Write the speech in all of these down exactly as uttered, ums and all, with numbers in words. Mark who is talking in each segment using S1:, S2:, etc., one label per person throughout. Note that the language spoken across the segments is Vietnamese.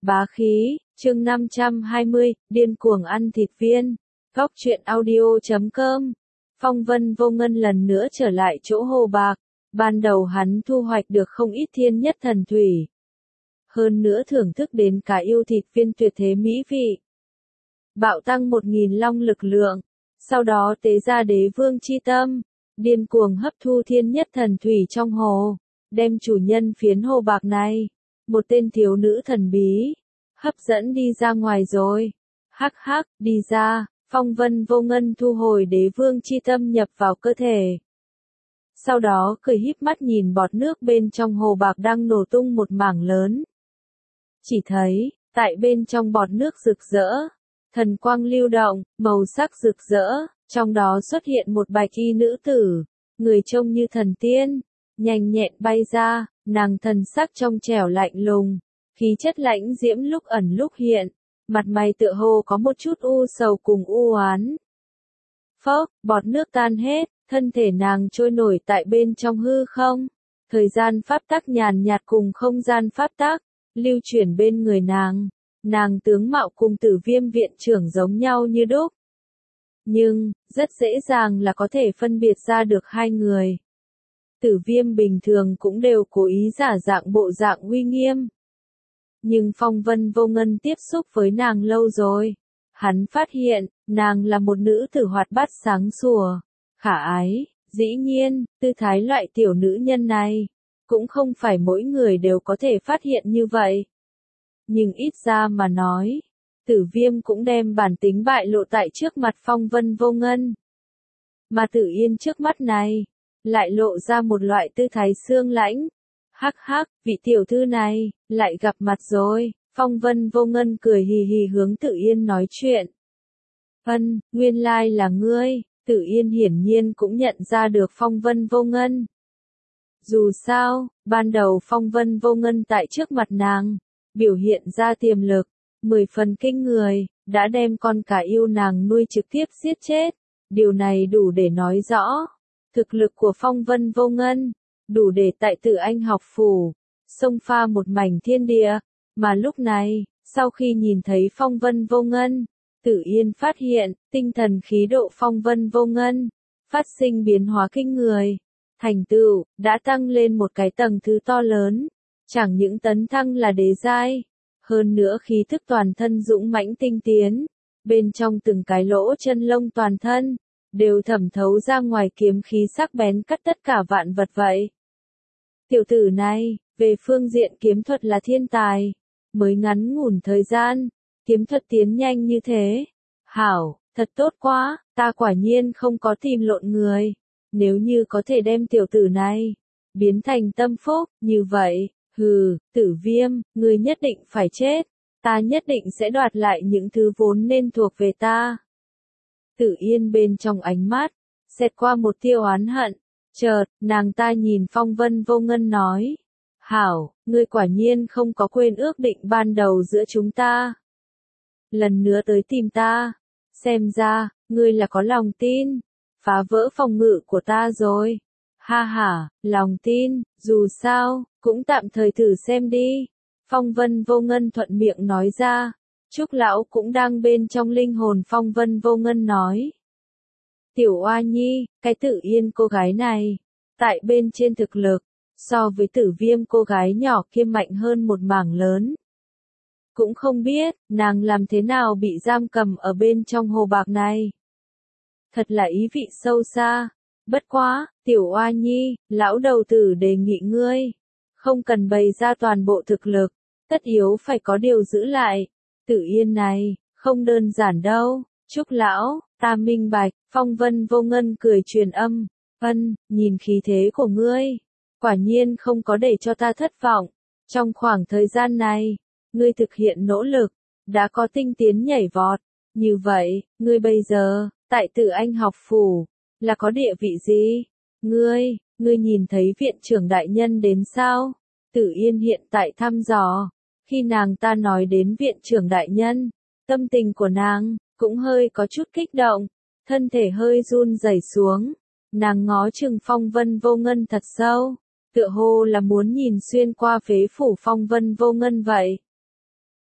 S1: Bá khí, chương năm trăm hai mươi, điên cuồng ăn thịt viên. Góc truyện audio chấm com. Phong Vân Vô Ngân lần nữa trở lại chỗ Hồ Bạc. Ban đầu hắn thu hoạch được không ít thiên nhất thần thủy. Hơn nữa thưởng thức đến cả yêu thịt viên tuyệt thế mỹ vị. Bạo tăng một nghìn long lực lượng. Sau đó tế ra đế vương chi tâm. Điên cuồng hấp thu thiên nhất thần thủy trong hồ. Đem chủ nhân phiến Hồ Bạc này. Một tên thiếu nữ thần bí. Hấp dẫn đi ra ngoài rồi. Hắc hắc, đi ra. Phong Vân Vô Ngân thu hồi đế vương chi tâm nhập vào cơ thể. Sau đó cười híp mắt nhìn bọt nước bên trong Hồ Bạc đang nổ tung một mảng lớn. Chỉ thấy, tại bên trong bọt nước rực rỡ, thần quang lưu động, màu sắc rực rỡ, trong đó xuất hiện một bạch y nữ tử, người trông như thần tiên, nhanh nhẹn bay ra, nàng thần sắc trong trẻo lạnh lùng, khí chất lãnh diễm lúc ẩn lúc hiện, mặt mày tựa hồ có một chút u sầu cùng u oán. Phốc, bọt nước tan hết, thân thể nàng trôi nổi tại bên trong hư không, thời gian pháp tắc nhàn nhạt cùng không gian pháp tắc lưu chuyển bên người nàng, nàng tướng mạo cùng Tử Viêm viện trưởng giống nhau như đúc. Nhưng, rất dễ dàng là có thể phân biệt ra được hai người. Tử Viêm bình thường cũng đều cố ý giả dạng bộ dạng uy nghiêm. Nhưng Phong Vân Vô Ngân tiếp xúc với nàng lâu rồi. Hắn phát hiện, nàng là một nữ tử hoạt bát sáng sủa, khả ái, dĩ nhiên, tư thái loại tiểu nữ nhân này. Cũng không phải mỗi người đều có thể phát hiện như vậy. Nhưng ít ra mà nói, Tử Viêm cũng đem bản tính bại lộ tại trước mặt Phong Vân Vô Ngân. Mà Tử Yên trước mắt này, lại lộ ra một loại tư thái xương lãnh. Hắc hắc, vị tiểu thư này, lại gặp mặt rồi. Phong Vân Vô Ngân cười hì hì hướng Tử Yên nói chuyện. Vân, nguyên lai là ngươi. Tử Yên hiển nhiên cũng nhận ra được Phong Vân Vô Ngân. Dù sao, ban đầu Phong Vân Vô Ngân tại trước mặt nàng, biểu hiện ra tiềm lực, mười phần kinh người, đã đem con cá yêu nàng nuôi trực tiếp giết chết. Điều này đủ để nói rõ, thực lực của Phong Vân Vô Ngân, đủ để tại Tử Anh học phủ, xông pha một mảnh thiên địa. Mà lúc này, sau khi nhìn thấy Phong Vân Vô Ngân, Tử Yên phát hiện, tinh thần khí độ Phong Vân Vô Ngân, phát sinh biến hóa kinh người. Thành tựu, đã tăng lên một cái tầng thứ to lớn. Chẳng những tấn thăng là đế giai, hơn nữa khí thức toàn thân dũng mãnh tinh tiến. Bên trong từng cái lỗ chân lông toàn thân, đều thẩm thấu ra ngoài kiếm khí sắc bén cắt tất cả vạn vật vậy. Tiểu tử này, về phương diện kiếm thuật là thiên tài. Mới ngắn ngủn thời gian, kiếm thuật tiến nhanh như thế. Hảo, thật tốt quá, ta quả nhiên không có tìm lộn người. Nếu như có thể đem tiểu tử này biến thành tâm phúc, như vậy, hừ, Tử Viêm, ngươi nhất định phải chết, ta nhất định sẽ đoạt lại những thứ vốn nên thuộc về ta. Tử Yên bên trong ánh mắt, xẹt qua một tia oán hận, chợt, nàng ta nhìn Phong Vân Vô Ngân nói, hảo, ngươi quả nhiên không có quên ước định ban đầu giữa chúng ta. Lần nữa tới tìm ta, xem ra, ngươi là có lòng tin. Phá vỡ phòng ngự của ta rồi. Ha ha, lòng tin, dù sao, cũng tạm thời thử xem đi. Phong Vân Vô Ngân thuận miệng nói ra. Trúc lão cũng đang bên trong linh hồn Phong Vân Vô Ngân nói. Tiểu Oa Nhi, cái Tử Yên cô gái này, tại bên trên thực lực, so với Tử Viêm cô gái nhỏ kia mạnh hơn một mảng lớn. Cũng không biết, nàng làm thế nào bị giam cầm ở bên trong Hồ Bạc này. Thật là ý vị sâu xa. Bất quá, Tiểu Oa Nhi, lão đầu tử đề nghị ngươi, không cần bày ra toàn bộ thực lực, tất yếu phải có điều giữ lại. Tử Yên này, không đơn giản đâu. Trúc lão, ta minh bạch. Phong Vân Vô Ngân cười truyền âm. Vân, nhìn khí thế của ngươi, quả nhiên không có để cho ta thất vọng. Trong khoảng thời gian này, ngươi thực hiện nỗ lực, đã có tinh tiến nhảy vọt. Như vậy, ngươi bây giờ, tại Tử Anh học phủ, là có địa vị gì? Ngươi, ngươi nhìn thấy viện trưởng đại nhân đến sao? Tử Yên hiện tại thăm dò. Khi nàng ta nói đến viện trưởng đại nhân, tâm tình của nàng, cũng hơi có chút kích động. Thân thể hơi run rẩy xuống. Nàng ngó chừng Phong Vân Vô Ngân thật sâu. Tựa hồ là muốn nhìn xuyên qua phế phủ Phong Vân Vô Ngân vậy.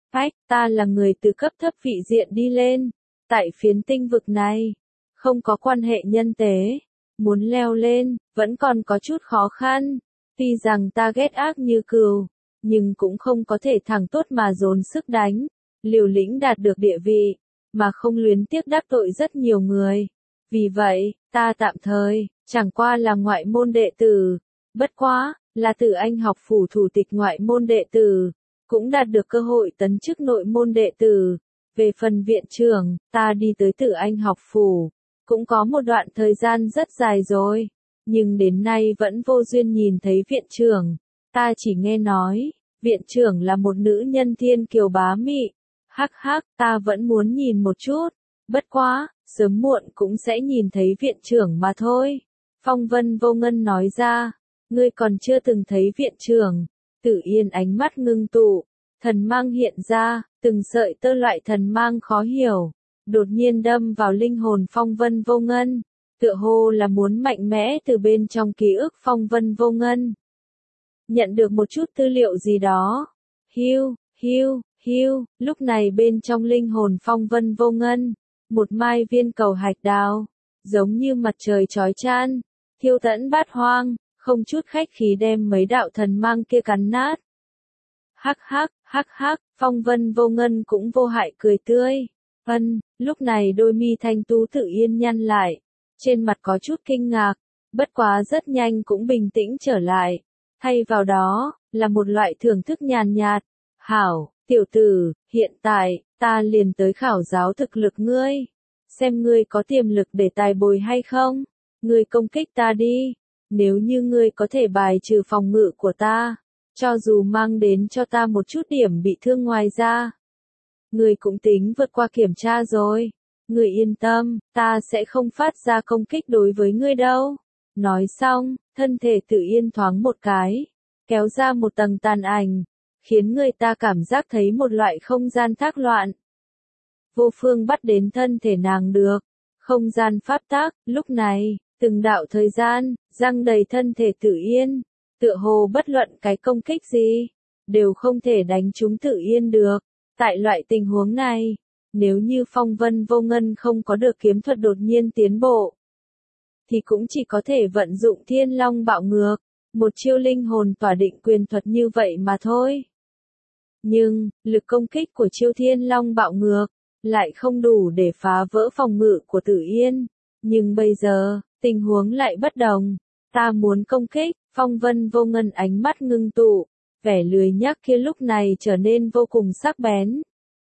S1: Phách, ta là người từ cấp thấp vị diện đi lên. Tại phiến tinh vực này, không có quan hệ nhân tế. Muốn leo lên, vẫn còn có chút khó khăn. Tuy rằng ta ghét ác như cừu, nhưng cũng không có thể thẳng tốt mà dồn sức đánh. Liều lĩnh đạt được địa vị, mà không luyến tiếc đắc tội rất nhiều người. Vì vậy, ta tạm thời, chẳng qua là ngoại môn đệ tử. Bất quá, là Tử Anh học phủ thủ tịch ngoại môn đệ tử, cũng đạt được cơ hội tấn chức nội môn đệ tử. Về phần viện trưởng, ta đi tới Tử Anh học phủ, cũng có một đoạn thời gian rất dài rồi, nhưng đến nay vẫn vô duyên nhìn thấy viện trưởng. Ta chỉ nghe nói, viện trưởng là một nữ nhân thiên kiều bá mị. Hắc hắc, ta vẫn muốn nhìn một chút. Bất quá, sớm muộn cũng sẽ nhìn thấy viện trưởng mà thôi. Phong Vân Vô Ngân nói ra, ngươi còn chưa từng thấy viện trưởng. Tử Yên ánh mắt ngưng tụ, thần mang hiện ra, từng sợi tơ loại thần mang khó hiểu, đột nhiên đâm vào linh hồn Phong Vân Vô Ngân, tựa hồ là muốn mạnh mẽ từ bên trong ký ức Phong Vân Vô Ngân. Nhận được một chút tư liệu gì đó. Hiu, hiu, hiu, lúc này bên trong linh hồn Phong Vân Vô Ngân, một mai viên cầu hạch đào, giống như mặt trời chói chan, thiêu tẫn bát hoang, không chút khách khí đem mấy đạo thần mang kia cắn nát. Hắc hắc, hắc hắc, Phong Vân Vô Ngân cũng vô hại cười tươi. Ân, lúc này đôi mi thanh tú Tử Yên nhăn lại, trên mặt có chút kinh ngạc, bất quá rất nhanh cũng bình tĩnh trở lại. Thay vào đó, là một loại thưởng thức nhàn nhạt. Hảo, tiểu tử, hiện tại, ta liền tới khảo giáo thực lực ngươi. Xem ngươi có tiềm lực để tài bồi hay không. Ngươi công kích ta đi. Nếu như ngươi có thể bài trừ phòng ngự của ta, cho dù mang đến cho ta một chút điểm bị thương ngoài ra, ngươi cũng tính vượt qua kiểm tra rồi. Ngươi yên tâm, ta sẽ không phát ra công kích đối với ngươi đâu. Nói xong, thân thể Tử Yên thoáng một cái, kéo ra một tầng tàn ảnh, khiến người ta cảm giác thấy một loại không gian thác loạn. Vô phương bắt đến thân thể nàng được. Không gian pháp tác, lúc này, từng đạo thời gian, giăng đầy thân thể Tử Yên. Tựa hồ bất luận cái công kích gì, đều không thể đánh trúng Tử Yên được. Tại loại tình huống này, nếu như Phong Vân Vô Ngân không có được kiếm thuật đột nhiên tiến bộ, thì cũng chỉ có thể vận dụng Thiên Long Bạo Ngược, một chiêu linh hồn tỏa định quyền thuật như vậy mà thôi. Nhưng, lực công kích của chiêu Thiên Long Bạo Ngược lại không đủ để phá vỡ phòng ngự của Tử Yên. Nhưng bây giờ, tình huống lại bất đồng. Ta muốn công kích. Phong Vân Vô Ngân ánh mắt ngưng tụ, vẻ lười nhác kia lúc này trở nên vô cùng sắc bén.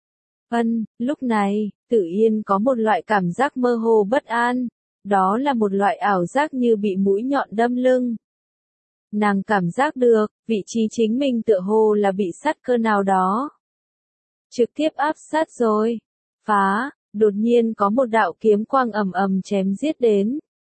S1: Ân, lúc này, Tử Yên có một loại cảm giác mơ hồ bất an. Đó là một loại ảo giác như bị mũi nhọn đâm lưng. Nàng cảm giác được, vị trí chính mình tựa hồ là bị sát cơ nào đó trực tiếp áp sát rồi. Phá, đột nhiên có một đạo kiếm quang ầm ầm chém giết đến.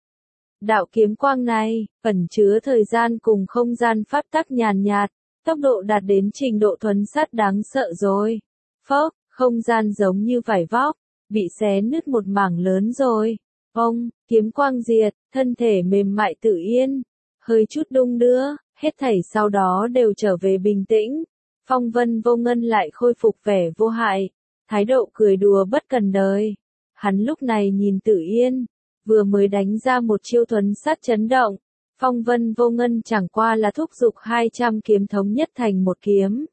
S1: Đạo kiếm quang này, ẩn chứa thời gian cùng không gian pháp tắc nhàn nhạt, tốc độ đạt đến trình độ thuần sát đáng sợ rồi. Phốc, không gian giống như vải vóc, bị xé nứt một mảng lớn rồi. Ông, kiếm quang diệt, thân thể mềm mại Tử Yên, hơi chút đung đưa, hết thảy sau đó đều trở về bình tĩnh. Phong Vân Vô Ngân lại khôi phục vẻ vô hại, thái độ cười đùa bất cần đời. Hắn lúc này nhìn Tử Yên, vừa mới đánh ra một chiêu thuần sát chấn động. Phong Vân Vô Ngân chẳng qua là thúc giục hai trăm kiếm thống nhất thành một kiếm.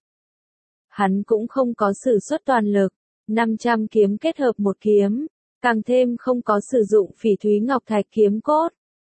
S1: Hắn cũng không có sử xuất toàn lực, năm trăm kiếm kết hợp một kiếm, càng thêm không có sử dụng Phỉ Thúy Ngọc Thạch kiếm cốt.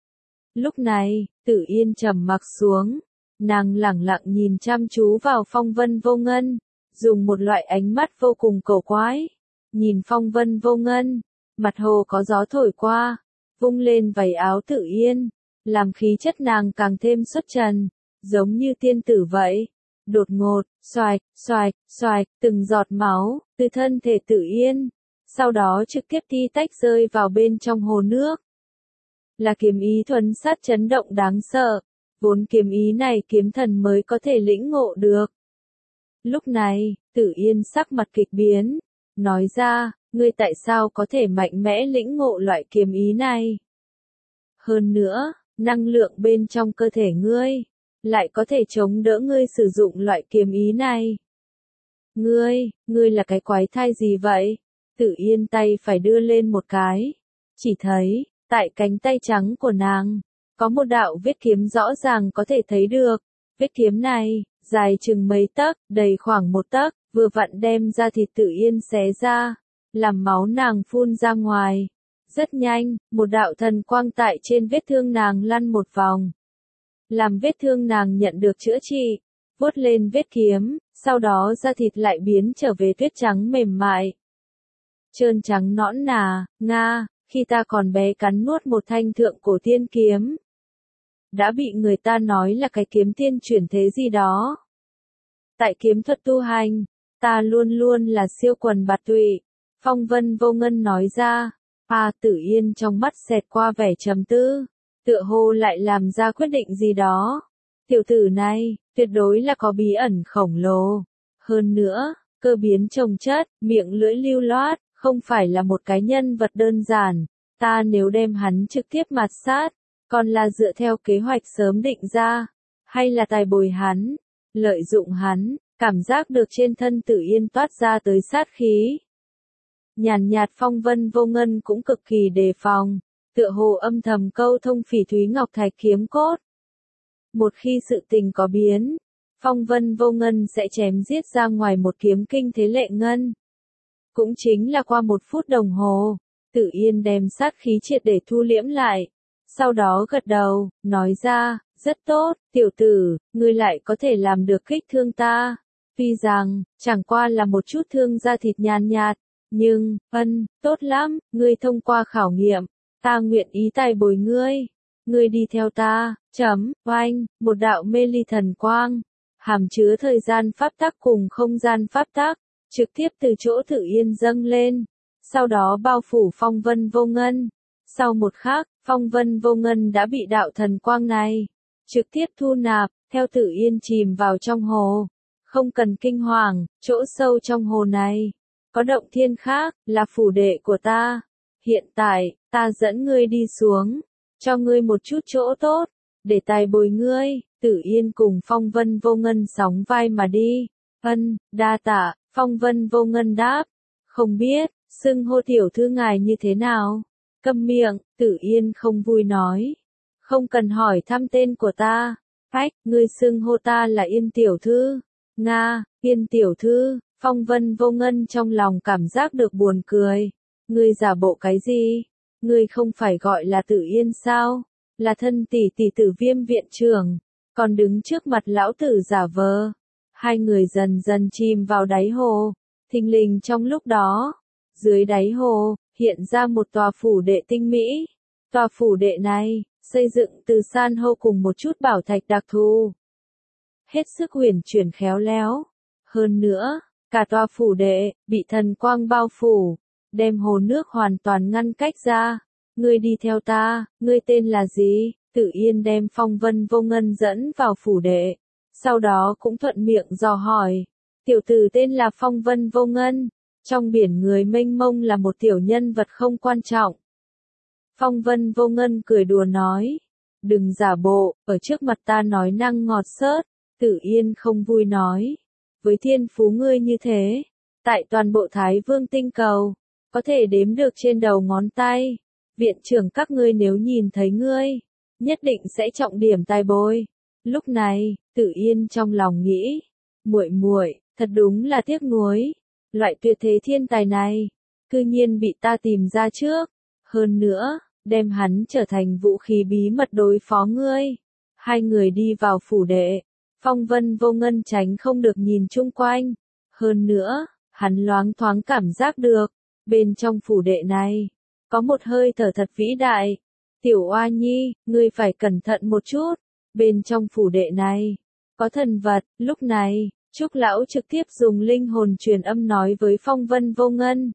S1: Lúc này, Tử Yên trầm mặc xuống, nàng lẳng lặng nhìn chăm chú vào Phong Vân Vô Ngân, dùng một loại ánh mắt vô cùng cổ quái. Nhìn Phong Vân Vô Ngân, mặt hồ có gió thổi qua, vung lên váy áo Tử Yên, làm khí chất nàng càng thêm xuất trần, giống như tiên tử vậy. Đột ngột, xoạch, xoạch, xoạch, từng giọt máu, từ thân thể Tử Yên, sau đó trực tiếp ti tách rơi vào bên trong hồ nước. Là kiếm ý thuần sát chấn động đáng sợ, vốn kiếm ý này kiếm thần mới có thể lĩnh ngộ được. Lúc này, Tử Yên sắc mặt kịch biến, nói ra, ngươi tại sao có thể mạnh mẽ lĩnh ngộ loại kiếm ý này? Hơn nữa, năng lượng bên trong cơ thể ngươi lại có thể chống đỡ ngươi sử dụng loại kiếm ý này. Ngươi, ngươi là cái quái thai gì vậy? Tử Yên tay phải đưa lên một cái. Chỉ thấy, tại cánh tay trắng của nàng, có một đạo vết kiếm rõ ràng có thể thấy được. Vết kiếm này, dài chừng mấy tấc, đầy khoảng một tấc, vừa vặn đem ra thịt Tử Yên xé ra, làm máu nàng phun ra ngoài. Rất nhanh, một đạo thần quang tại trên vết thương nàng lăn một vòng. Làm vết thương nàng nhận được chữa trị, vuốt lên vết kiếm, sau đó da thịt lại biến trở về tuyết trắng mềm mại. Trơn trắng nõn nà, Nga, khi ta còn bé cắn nuốt một thanh thượng cổ tiên kiếm. Đã bị người ta nói là cái kiếm tiên chuyển thế gì đó. Tại kiếm thuật tu hành, ta luôn luôn là siêu quần bạt tụy. Phong Vân Vô Ngân nói ra. À, Tử Yên trong mắt xẹt qua vẻ trầm tư, tựa hồ lại làm ra quyết định gì đó. Tiểu tử này, tuyệt đối là có bí ẩn khổng lồ. Hơn nữa, cơ biến trồng chất, miệng lưỡi lưu loát, không phải là một cái nhân vật đơn giản. Ta nếu đem hắn trực tiếp mạt sát, còn là dựa theo kế hoạch sớm định ra, hay là tài bồi hắn, lợi dụng hắn, cảm giác được trên thân Tử Yên toát ra tới sát khí. Nhàn nhạt Phong Vân Vô Ngân cũng cực kỳ đề phòng, tựa hồ âm thầm câu thông Phỉ Thúy Ngọc Thạch kiếm cốt. Một khi sự tình có biến, Phong Vân Vô Ngân sẽ chém giết ra ngoài một kiếm kinh thế lệ ngân. Cũng chính là qua một phút đồng hồ, Tử Yên đem sát khí triệt để thu liễm lại, sau đó gật đầu, nói ra, rất tốt, tiểu tử, ngươi lại có thể làm được kích thương ta. Tuy rằng, chẳng qua là một chút thương da thịt nhàn nhạt, nhưng, ân, tốt lắm, ngươi thông qua khảo nghiệm, ta nguyện ý tài bồi ngươi. Ngươi đi theo ta, chấm, oanh, một đạo mê ly thần quang, hàm chứa thời gian pháp tắc cùng không gian pháp tắc, trực tiếp từ chỗ Tử Yên dâng lên, sau đó bao phủ Phong Vân Vô Ngân. Sau một khắc, Phong Vân Vô Ngân đã bị đạo thần quang này trực tiếp thu nạp, theo Tử Yên chìm vào trong hồ. Không cần kinh hoàng, chỗ sâu trong hồ này có động thiên khác, là phủ đệ của ta. Hiện tại, ta dẫn ngươi đi xuống, cho ngươi một chút chỗ tốt, để tài bồi ngươi. Tử Yên cùng Phong Vân Vô Ngân sóng vai mà đi. Ân, đa tạ, Phong Vân Vô Ngân đáp. Không biết, xưng hô tiểu thư ngài như thế nào? Câm miệng, Tử Yên không vui nói. Không cần hỏi thăm tên của ta. Phách, ngươi xưng hô ta là Yên tiểu thư. Nga, Yên tiểu thư. Phong Vân Vô Ngân trong lòng cảm giác được buồn cười. Ngươi giả bộ cái gì? Ngươi không phải gọi là Tử Yên sao? Là thân tỷ tỷ Tử Viêm viện trưởng, còn đứng trước mặt lão tử giả vờ. Hai người dần dần chìm vào đáy hồ. Thình lình trong lúc đó, dưới đáy hồ, hiện ra một tòa phủ đệ tinh mỹ. Tòa phủ đệ này, xây dựng từ san hô cùng một chút bảo thạch đặc thù. Hết sức huyền chuyển khéo léo. Hơn nữa, cả tòa phủ đệ, bị thần quang bao phủ, đem hồ nước hoàn toàn ngăn cách ra. Ngươi đi theo ta, ngươi tên là gì? Tử Yên đem Phong Vân Vô Ngân dẫn vào phủ đệ, sau đó cũng thuận miệng dò hỏi. Tiểu tử tên là Phong Vân Vô Ngân, trong biển người mênh mông là một tiểu nhân vật không quan trọng. Phong Vân Vô Ngân cười đùa nói, đừng giả bộ, ở trước mặt ta nói năng ngọt xớt. Tử Yên không vui nói, với thiên phú ngươi như thế, tại toàn bộ Thái Vương tinh cầu, có thể đếm được trên đầu ngón tay. Viện trưởng các ngươi nếu nhìn thấy ngươi, nhất định sẽ trọng điểm tài bồi. Lúc này, Tử Yên trong lòng nghĩ, muội muội, thật đúng là tiếc nuối, loại tuyệt thế thiên tài này, cư nhiên bị ta tìm ra trước, hơn nữa, đem hắn trở thành vũ khí bí mật đối phó ngươi. Hai người đi vào phủ đệ, Phong Vân Vô Ngân tránh không được nhìn chung quanh, hơn nữa, hắn loáng thoáng cảm giác được, bên trong phủ đệ này, có một hơi thở thật vĩ đại. Tiểu Oa Nhi, ngươi phải cẩn thận một chút, bên trong phủ đệ này, có thần vật. Lúc này, Trúc Lão trực tiếp dùng linh hồn truyền âm nói với Phong Vân Vô Ngân.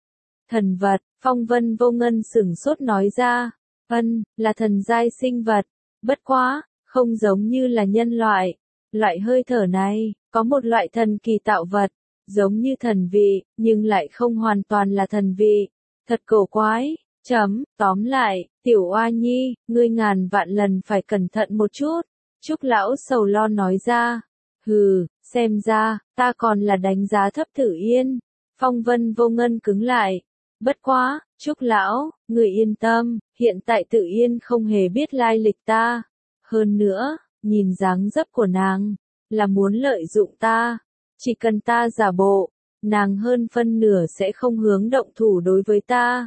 S1: Thần vật, Phong Vân Vô Ngân sửng sốt nói ra, ân, là thần giai sinh vật, bất quá, không giống như là nhân loại. Loại hơi thở này, có một loại thần kỳ tạo vật, giống như thần vị, nhưng lại không hoàn toàn là thần vị. Thật cổ quái. Chấm, tóm lại, Tiểu Oa Nhi, ngươi ngàn vạn lần phải cẩn thận một chút. Trúc Lão sầu lo nói ra. Hừ, Xem ra, ta còn là đánh giá thấp Tử Yên. Phong Vân Vô Ngân cứng lại. Bất quá, Trúc lão, người yên tâm, hiện tại Tử Yên không hề biết lai lịch ta. Hơn nữa, nhìn dáng dấp của nàng, là muốn lợi dụng ta. Chỉ cần ta giả bộ, nàng hơn phân nửa sẽ không hướng động thủ đối với ta.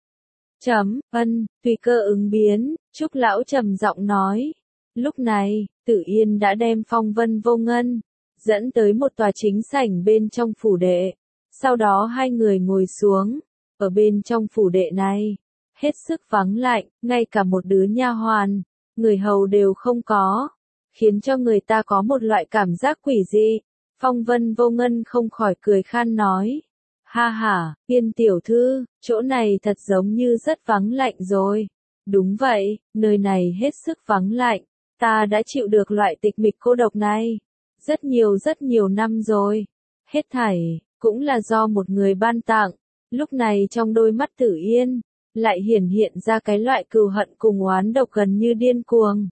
S1: Chấm, ân, tùy cơ ứng biến, Trúc lão trầm giọng nói. Lúc này, Tử Yên đã đem Phong Vân Vô Ngân dẫn tới một tòa chính sảnh bên trong phủ đệ. Sau đó hai người ngồi xuống, ở bên trong phủ đệ này, hết sức vắng lạnh, ngay cả một đứa nha hoàn, người hầu đều không có, khiến cho người ta có một loại cảm giác quỷ dị. Phong Vân Vô Ngân không khỏi cười khan nói, ha ha, Yên tiểu thư, chỗ này thật giống như rất vắng lạnh rồi. Đúng vậy, nơi này hết sức vắng lạnh, ta đã chịu được loại tịch mịch cô độc này, rất nhiều rất nhiều năm rồi. Hết thảy, cũng là do một người ban tặng. Lúc này trong đôi mắt Tử Yên, lại hiển hiện ra cái loại cừu hận cùng oán độc gần như điên cuồng.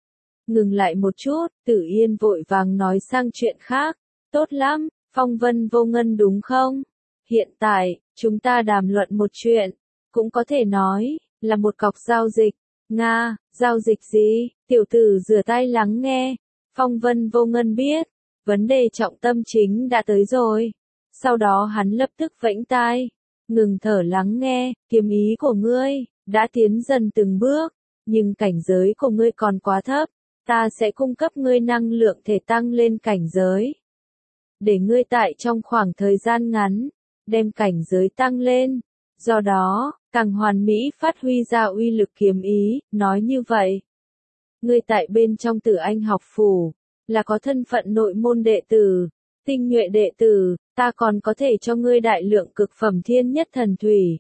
S1: Ngừng lại một chút, Tử Yên vội vàng nói sang chuyện khác. Tốt lắm, Phong Vân Vô Ngân đúng không? Hiện tại, chúng ta đàm luận một chuyện, cũng có thể nói, là một cọc giao dịch. Nga, giao dịch gì? Tiểu tử rửa tay lắng nghe. Phong Vân Vô Ngân biết, vấn đề trọng tâm chính đã tới rồi. Sau đó hắn lập tức vẫy tai, ngừng thở lắng nghe, kiếm ý của ngươi, đã tiến dần từng bước, nhưng cảnh giới của ngươi còn quá thấp, ta sẽ cung cấp ngươi năng lượng thể tăng lên cảnh giới. Để ngươi tại trong khoảng thời gian ngắn, đem cảnh giới tăng lên, do đó, càng hoàn mỹ phát huy ra uy lực kiếm ý, nói như vậy. Ngươi tại bên trong Tử Anh học phủ, là có thân phận nội môn đệ tử, tinh nhuệ đệ tử, ta còn có thể cho ngươi đại lượng cực phẩm thiên nhất thần thủy.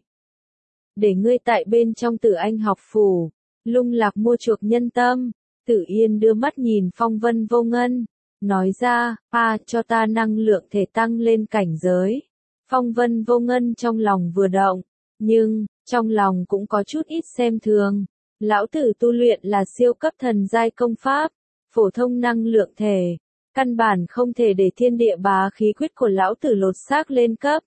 S1: Để ngươi tại bên trong Tử Anh học phủ, lung lạc mua chuộc nhân tâm. Tử Yên đưa mắt nhìn Phong Vân Vô Ngân, nói ra, a cho ta năng lượng thể tăng lên cảnh giới. Phong Vân Vô Ngân trong lòng vừa động, nhưng, trong lòng cũng có chút ít xem thường. Lão tử tu luyện là siêu cấp thần giai công pháp, phổ thông năng lượng thể, căn bản không thể để thiên địa bá khí quyết của lão tử lột xác lên cấp.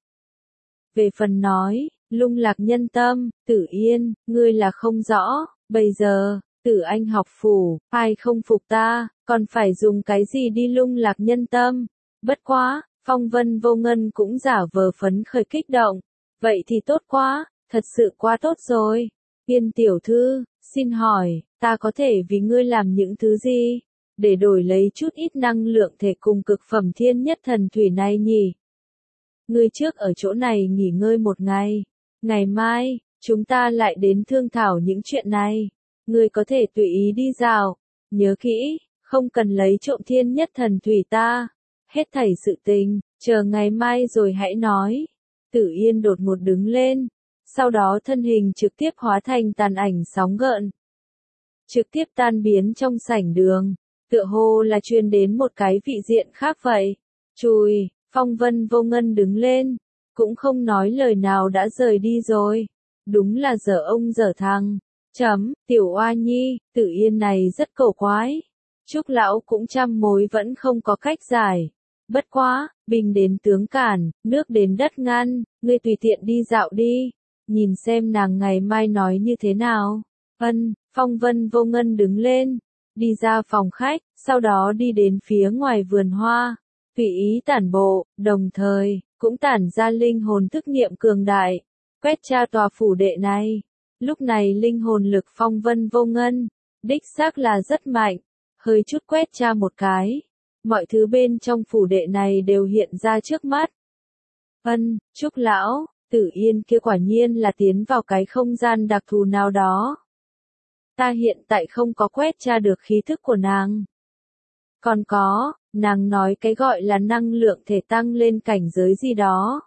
S1: Về phần nói, lung lạc nhân tâm, Tử Yên, ngươi là không rõ, bây giờ, Tử Anh học phủ, ai không phục ta, còn phải dùng cái gì đi lung lạc nhân tâm. Bất quá, Phong Vân Vô Ngân cũng giả vờ phấn khởi kích động. Vậy thì tốt quá, thật sự quá tốt rồi. Yên tiểu thư, xin hỏi, ta có thể vì ngươi làm những thứ gì, để đổi lấy chút ít năng lượng thể cùng cực phẩm thiên nhất thần thủy này nhỉ? Ngươi trước ở chỗ này nghỉ ngơi một ngày, ngày mai, chúng ta lại đến thương thảo những chuyện này. Ngươi có thể tùy ý đi dạo, nhớ kỹ, không cần lấy trộm thiên nhất thần thủy ta. Hết thảy sự tình, chờ ngày mai rồi hãy nói. Tử Yên đột ngột đứng lên, sau đó thân hình trực tiếp hóa thành tàn ảnh sóng gợn. Trực tiếp tan biến trong sảnh đường, tựa hồ là truyền đến một cái vị diện khác vậy. Chùi, Phong Vân Vô Ngân đứng lên, cũng không nói lời nào đã rời đi rồi. Đúng là dở ông dở thằng. Chấm, tiểu oa nhi, Tử Yên này rất cổ quái. Trúc lão cũng trăm mối vẫn không có cách giải. Bất quá, binh đến tướng cản, nước đến đất ngăn, ngươi tùy tiện đi dạo đi, nhìn xem nàng ngày mai nói như thế nào. Ân, Phong Vân Vô Ngân đứng lên, đi ra phòng khách, sau đó đi đến phía ngoài vườn hoa, tùy ý tản bộ, đồng thời, cũng tản ra linh hồn thức nghiệm cường đại, quét tra tòa phủ đệ này. Lúc này linh hồn lực Phong Vân Vô Ngân, đích xác là rất mạnh, hơi chút quét tra một cái. Mọi thứ bên trong phủ đệ này đều hiện ra trước mắt. Ân, Trúc lão, Tử Yên kia quả nhiên là tiến vào cái không gian đặc thù nào đó. Ta hiện tại không có quét tra được khí thức của nàng. Còn có, nàng nói cái gọi là năng lượng thể tăng lên cảnh giới gì đó.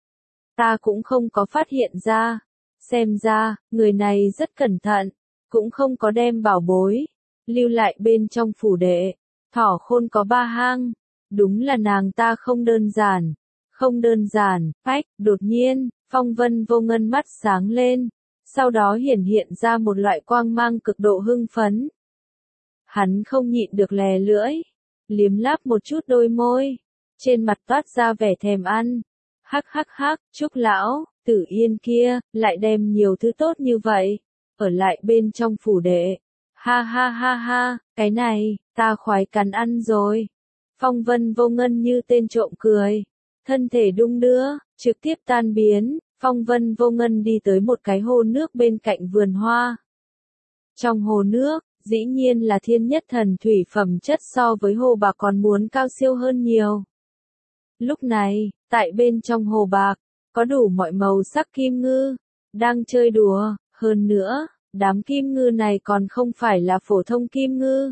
S1: Ta cũng không có phát hiện ra. Xem ra, người này rất cẩn thận, cũng không có đem bảo bối, lưu lại bên trong phủ đệ. Thỏ khôn có ba hang, đúng là nàng ta không đơn giản, không đơn giản, phách, đột nhiên, Phong Vân Vô Ngân mắt sáng lên, sau đó hiển hiện ra một loại quang mang cực độ hưng phấn. Hắn không nhịn được lè lưỡi, liếm láp một chút đôi môi, trên mặt toát ra vẻ thèm ăn. Hắc hắc hắc, Trúc lão, Tử Yên kia, lại đem nhiều thứ tốt như vậy, ở lại bên trong phủ đệ. Ha ha ha ha, cái này, ta khoái cắn ăn rồi. Phong Vân Vô Ngân như tên trộm cười, thân thể đung đưa, trực tiếp tan biến. Phong Vân Vô Ngân đi tới một cái hồ nước bên cạnh vườn hoa. Trong hồ nước, dĩ nhiên là thiên nhất thần thủy phẩm chất so với hồ bạc còn muốn cao siêu hơn nhiều. Lúc này, tại bên trong hồ bạc, có đủ mọi màu sắc kim ngư, đang chơi đùa, hơn nữa, đám kim ngư này còn không phải là phổ thông kim ngư.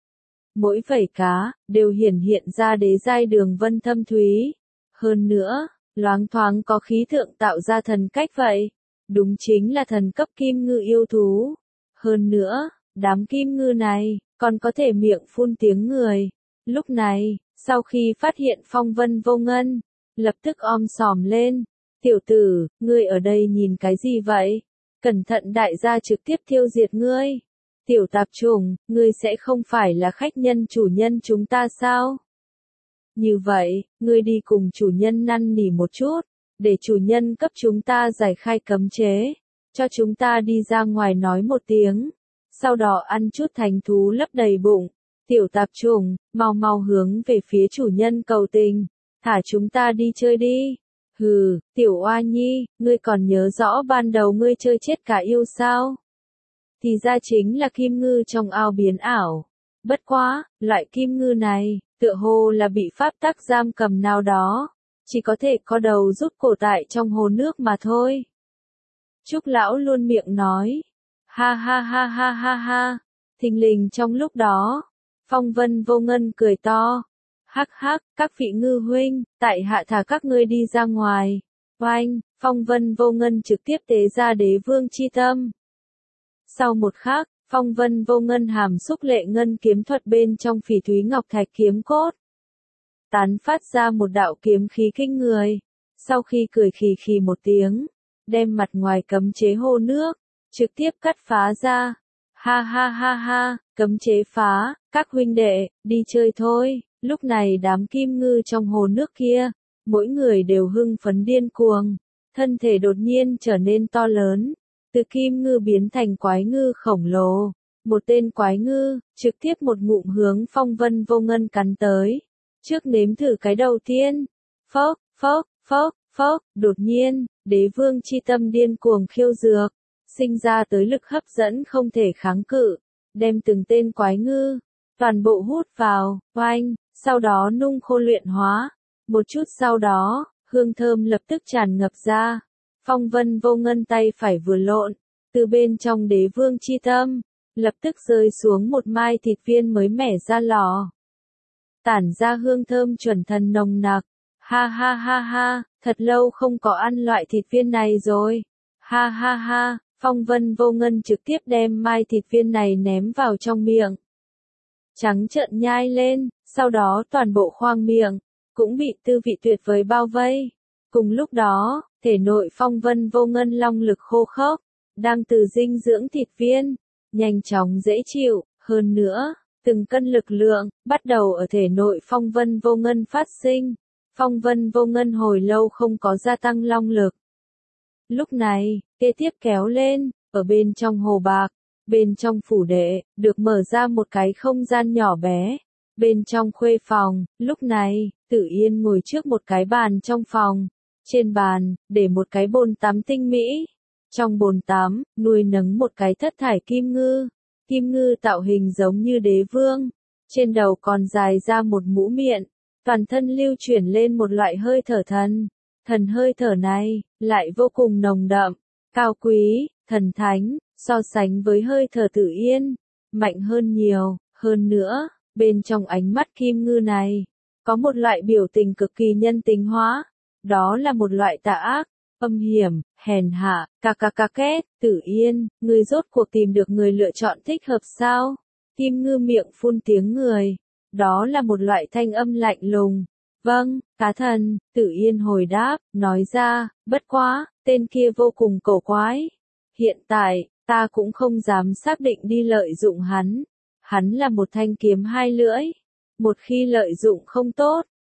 S1: Mỗi vảy cá, đều hiển hiện ra đế giai đường vân thâm thúy. Hơn nữa, loáng thoáng có khí thượng tạo ra thần cách vậy. Đúng chính là thần cấp kim ngư yêu thú. Hơn nữa, đám kim ngư này, còn có thể miệng phun tiếng người. Lúc này, sau khi phát hiện Phong Vân Vô Ngân, lập tức om sòm lên. Tiểu tử, ngươi ở đây nhìn cái gì vậy? Cẩn thận đại gia trực tiếp tiêu diệt ngươi. Tiểu tạp chủng, ngươi sẽ không phải là khách nhân chủ nhân chúng ta sao? Như vậy, ngươi đi cùng chủ nhân năn nỉ một chút, để chủ nhân cấp chúng ta giải khai cấm chế, cho chúng ta đi ra ngoài nói một tiếng, sau đó ăn chút thành thú lấp đầy bụng. Tiểu tạp chủng, mau mau hướng về phía chủ nhân cầu tình, thả chúng ta đi chơi đi. Hừ, tiểu oa nhi, ngươi còn nhớ rõ ban đầu ngươi chơi chết cả yêu sao? Thì ra chính là kim ngư trong ao biến ảo. Bất quá, loại kim ngư này, tựa hồ là bị pháp tắc giam cầm nào đó, chỉ có thể có đầu rút cổ tại trong hồ nước mà thôi. Trúc lão luôn miệng nói, ha ha ha ha ha ha, thình lình trong lúc đó, Phong Vân Vô Ngân cười to, hắc hắc, các vị ngư huynh, tại hạ thả các ngươi đi ra ngoài. Oanh, Phong Vân Vô Ngân trực tiếp tế ra đế vương chi tâm. Sau một khắc, Phong Vân Vô Ngân hàm xúc lệ ngân kiếm thuật bên trong phỉ thúy ngọc thạch kiếm cốt, tán phát ra một đạo kiếm khí kinh người. Sau khi cười khì khì một tiếng, đem mặt ngoài cấm chế hồ nước, trực tiếp cắt phá ra. Ha ha ha ha, cấm chế phá, các huynh đệ, đi chơi thôi. Lúc này đám kim ngư trong hồ nước kia, mỗi người đều hưng phấn điên cuồng, thân thể đột nhiên trở nên to lớn, từ kim ngư biến thành quái ngư khổng lồ. Một tên quái ngư, trực tiếp một ngụm hướng Phong Vân Vô Ngân cắn tới. Trước nếm thử cái đầu tiên. Phốc, phốc, phốc, phốc, đột nhiên, đế vương chi tâm điên cuồng khiêu dược, sinh ra tới lực hấp dẫn không thể kháng cự, đem từng tên quái ngư, toàn bộ hút vào, oanh, sau đó nung khô luyện hóa. Một chút sau đó, hương thơm lập tức tràn ngập ra. Phong Vân Vô Ngân tay phải vừa lộn, từ bên trong đế vương chi tâm, lập tức rơi xuống một mai thịt viên mới mẻ ra lò. Tản ra hương thơm chuẩn thần nồng nặc. Ha ha ha ha, thật lâu không có ăn loại thịt viên này rồi. Ha ha ha, Phong Vân Vô Ngân trực tiếp đem mai thịt viên này ném vào trong miệng. Trắng trợn nhai lên, sau đó toàn bộ khoang miệng, cũng bị tư vị tuyệt vời bao vây. Cùng lúc đó, thể nội Phong Vân Vô Ngân long lực khô khốc, đang từ dinh dưỡng thịt viên, nhanh chóng dễ chịu, hơn nữa, từng cân lực lượng, bắt đầu ở thể nội Phong Vân Vô Ngân phát sinh. Phong Vân Vô Ngân hồi lâu không có gia tăng long lực. Lúc này, kế tiếp kéo lên, ở bên trong hồ bạc, bên trong phủ đệ, được mở ra một cái không gian nhỏ bé. Bên trong khuê phòng, lúc này, Tử Yên ngồi trước một cái bàn trong phòng. Trên bàn, để một cái bồn tắm tinh mỹ. Trong bồn tắm, nuôi nấng một cái thất thải kim ngư. Kim ngư tạo hình giống như đế vương. Trên đầu còn dài ra một mũ miệng. Toàn thân lưu chuyển lên một loại hơi thở thần. Thần hơi thở này, lại vô cùng nồng đậm, cao quý, thần thánh, so sánh với hơi thở Tử Yên, mạnh hơn nhiều. Hơn nữa, bên trong ánh mắt kim ngư này, có một loại biểu tình cực kỳ nhân tính hóa. Đó là một loại tà ác, âm hiểm, hèn hạ, cà cà cà két. Tử Yên, ngươi rốt cuộc tìm được người lựa chọn thích hợp sao? Kim ngư miệng phun tiếng người. Đó là một loại thanh âm lạnh lùng. Vâng, cá thần, Tử Yên hồi đáp, nói ra, bất quá, tên kia vô cùng cổ quái. Hiện tại, ta cũng không dám xác định đi lợi dụng hắn. Hắn là một thanh kiếm hai lưỡi. Một khi lợi dụng không tốt,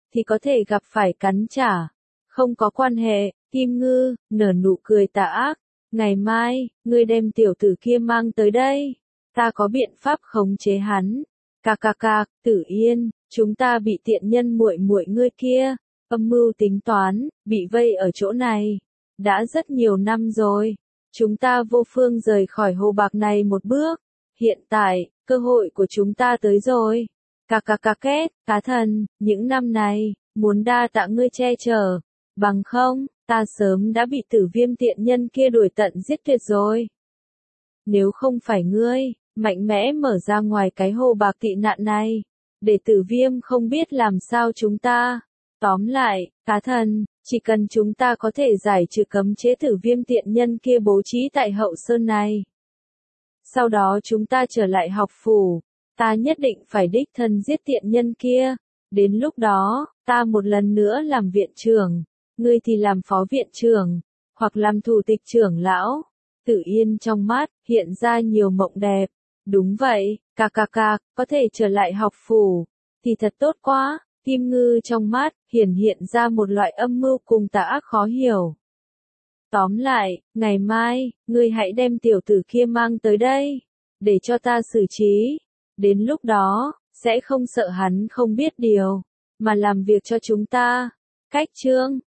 S1: thì có thể gặp phải cắn trả. Không có quan hệ, Kim Ngư, nở nụ cười tà ác. Ngày mai, ngươi đem tiểu tử kia mang tới đây. Ta có biện pháp khống chế hắn. Cạc cạc cạc, Tử Yên, chúng ta bị tiện nhân muội muội ngươi kia, âm mưu tính toán, bị vây ở chỗ này. Đã rất nhiều năm rồi. Chúng ta vô phương rời khỏi hồ bạc này một bước. Hiện tại, cơ hội của chúng ta tới rồi. Cà cà cà két, cá thần, những năm này, muốn đa tạ ngươi che chở. Bằng không, ta sớm đã bị tử viêm tiện nhân kia đuổi tận giết tuyệt rồi. Nếu không phải ngươi, mạnh mẽ mở ra ngoài cái hồ bạc tị nạn này, để tử viêm không biết làm sao chúng ta. Tóm lại, cá thần, chỉ cần chúng ta có thể giải trừ cấm chế tử viêm tiện nhân kia bố trí tại hậu sơn này. Sau đó chúng ta trở lại học phủ, ta nhất định phải đích thân giết tiện nhân kia. Đến lúc đó, ta một lần nữa làm viện trưởng, ngươi thì làm phó viện trưởng, hoặc làm thủ tịch trưởng lão. Tử Yên trong mắt, hiện ra nhiều mộng đẹp. Đúng vậy, cà cà cà, có thể trở lại học phủ, thì thật tốt quá. Kim Ngư trong mắt, hiển hiện ra một loại âm mưu cùng tà ác khó hiểu. Tóm lại, ngày mai, ngươi hãy đem tiểu tử kia mang tới đây, để cho ta xử trí. Đến lúc đó, sẽ không sợ hắn không biết điều, mà làm việc cho chúng ta. Cách chương